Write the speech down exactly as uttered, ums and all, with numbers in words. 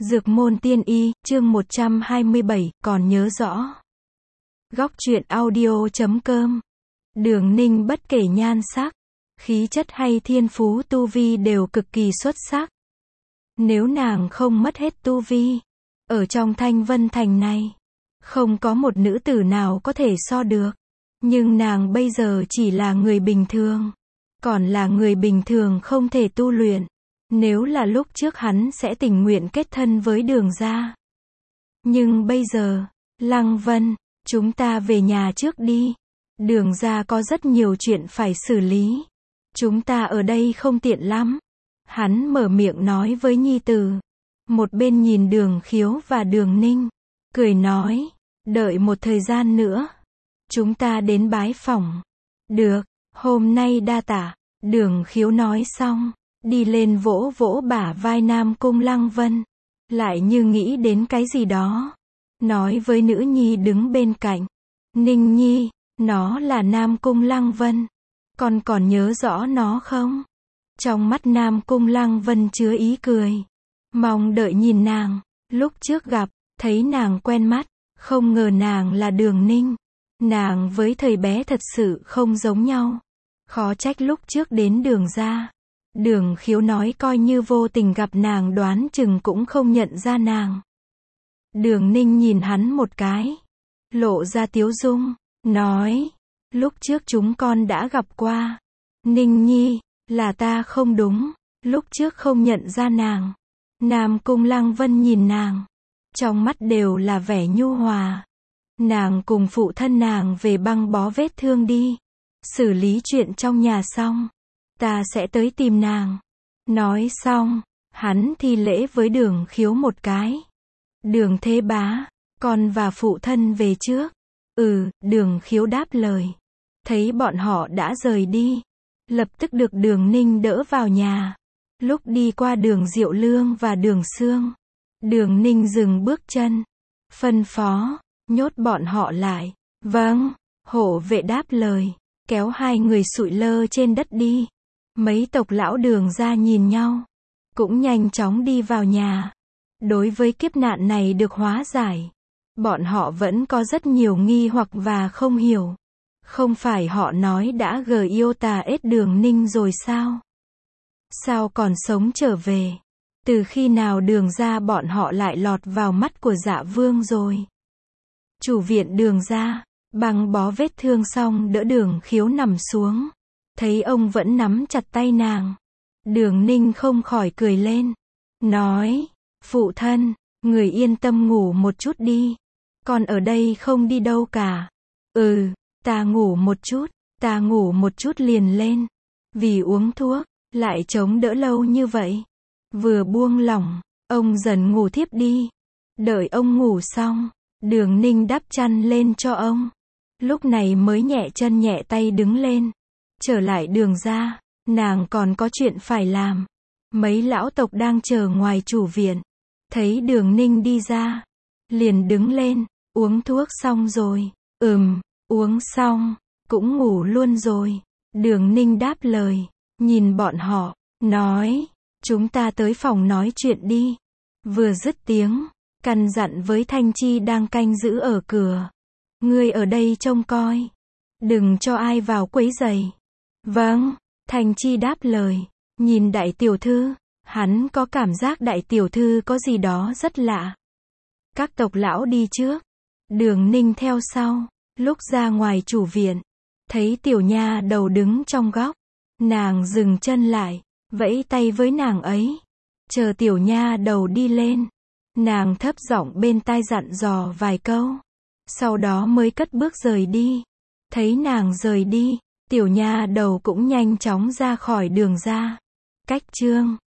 Dược môn tiên y, chương một trăm hai mươi bảy, còn nhớ rõ. Góc truyện audio chấm com. Đường Ninh bất kể nhan sắc, khí chất hay thiên phú tu vi đều cực kỳ xuất sắc. Nếu nàng không mất hết tu vi, ở trong Thanh Vân Thành này, không có một nữ tử nào có thể so được. Nhưng nàng bây giờ chỉ là người bình thường. Còn là người bình thường không thể tu luyện. Nếu là lúc trước hắn sẽ tình nguyện kết thân với Đường gia. Nhưng bây giờ, Lăng Vân, chúng ta về nhà trước đi. Đường gia có rất nhiều chuyện phải xử lý. Chúng ta ở đây không tiện lắm. Hắn mở miệng nói với nhi tử. Một bên nhìn Đường Khiếu và Đường Ninh, cười nói, đợi một thời gian nữa, chúng ta đến bái phỏng. Được, hôm nay đa tạ. Đường Khiếu nói xong, đi lên vỗ vỗ bả vai Nam Cung Lăng Vân, lại như nghĩ đến cái gì đó, nói với nữ nhi đứng bên cạnh, Ninh nhi, nó là Nam Cung Lăng Vân, con còn nhớ rõ nó không? Trong mắt Nam Cung Lăng Vân chứa ý cười, mong đợi nhìn nàng. Lúc trước gặp, thấy nàng quen mắt, không ngờ nàng là Đường Ninh. Nàng với thời bé thật sự không giống nhau. Khó trách lúc trước đến Đường gia, Đường Khiếu nói coi như vô tình gặp nàng đoán chừng cũng không nhận ra nàng. Đường Ninh nhìn hắn một cái, lộ ra tiếu dung, nói, lúc trước chúng con đã gặp qua. Ninh nhi, là ta không đúng, lúc trước không nhận ra nàng. Nam Cung Lăng Vân nhìn nàng, trong mắt đều là vẻ nhu hòa. Nàng cùng phụ thân nàng về băng bó vết thương đi. Xử lý chuyện trong nhà xong, ta sẽ tới tìm nàng. Nói xong, hắn thi lễ với Đường Khiếu một cái. Đường thế bá, con và phụ thân về trước. Ừ, Đường Khiếu đáp lời. Thấy bọn họ đã rời đi, lập tức được Đường Ninh đỡ vào nhà. Lúc đi qua Đường Diệu Lương và Đường Sương, Đường Ninh dừng bước chân, phân phó, nhốt bọn họ lại. Vâng, hộ vệ đáp lời, kéo hai người sụi lơ trên đất đi. Mấy tộc lão Đường gia nhìn nhau, cũng nhanh chóng đi vào nhà. Đối với kiếp nạn này được hóa giải, bọn họ vẫn có rất nhiều nghi hoặc và không hiểu. Không phải họ nói đã gờ yêu tà ết Đường Ninh rồi sao? Sao còn sống trở về? Từ khi nào Đường gia bọn họ lại lọt vào mắt của Dạ Vương rồi? Chủ viện Đường gia băng bó vết thương xong đỡ Đường Khiếu nằm xuống. Thấy ông vẫn nắm chặt tay nàng, Đường Ninh không khỏi cười lên. Nói, phụ thân, người yên tâm ngủ một chút đi. Con ở đây không đi đâu cả. Ừ, ta ngủ một chút, ta ngủ một chút liền lên. Vì uống thuốc, lại chống đỡ lâu như vậy. Vừa buông lỏng, ông dần ngủ thiếp đi. Đợi ông ngủ xong, Đường Ninh đắp chăn lên cho ông. Lúc này mới nhẹ chân nhẹ tay đứng lên. Trở lại Đường gia, nàng còn có chuyện phải làm. Mấy lão tộc đang chờ ngoài chủ viện. Thấy Đường Ninh đi ra, liền đứng lên, uống thuốc xong rồi. Ừm, uống xong, cũng ngủ luôn rồi. Đường Ninh đáp lời, nhìn bọn họ, nói, chúng ta tới phòng nói chuyện đi. Vừa dứt tiếng, căn dặn với Thanh Chi đang canh giữ ở cửa. Ngươi ở đây trông coi, đừng cho ai vào quấy rầy. Vâng, Thanh Chi đáp lời, nhìn đại tiểu thư, hắn có cảm giác đại tiểu thư có gì đó rất lạ. Các tộc lão đi trước, Đường Ninh theo sau. Lúc ra ngoài chủ viện, thấy tiểu nha đầu đứng trong góc, nàng dừng chân lại, vẫy tay với nàng ấy. Chờ tiểu nha đầu đi lên, nàng thấp giọng bên tai dặn dò vài câu, sau đó mới cất bước rời đi. Thấy nàng rời đi, tiểu nha đầu cũng nhanh chóng ra khỏi Đường gia. Cách chương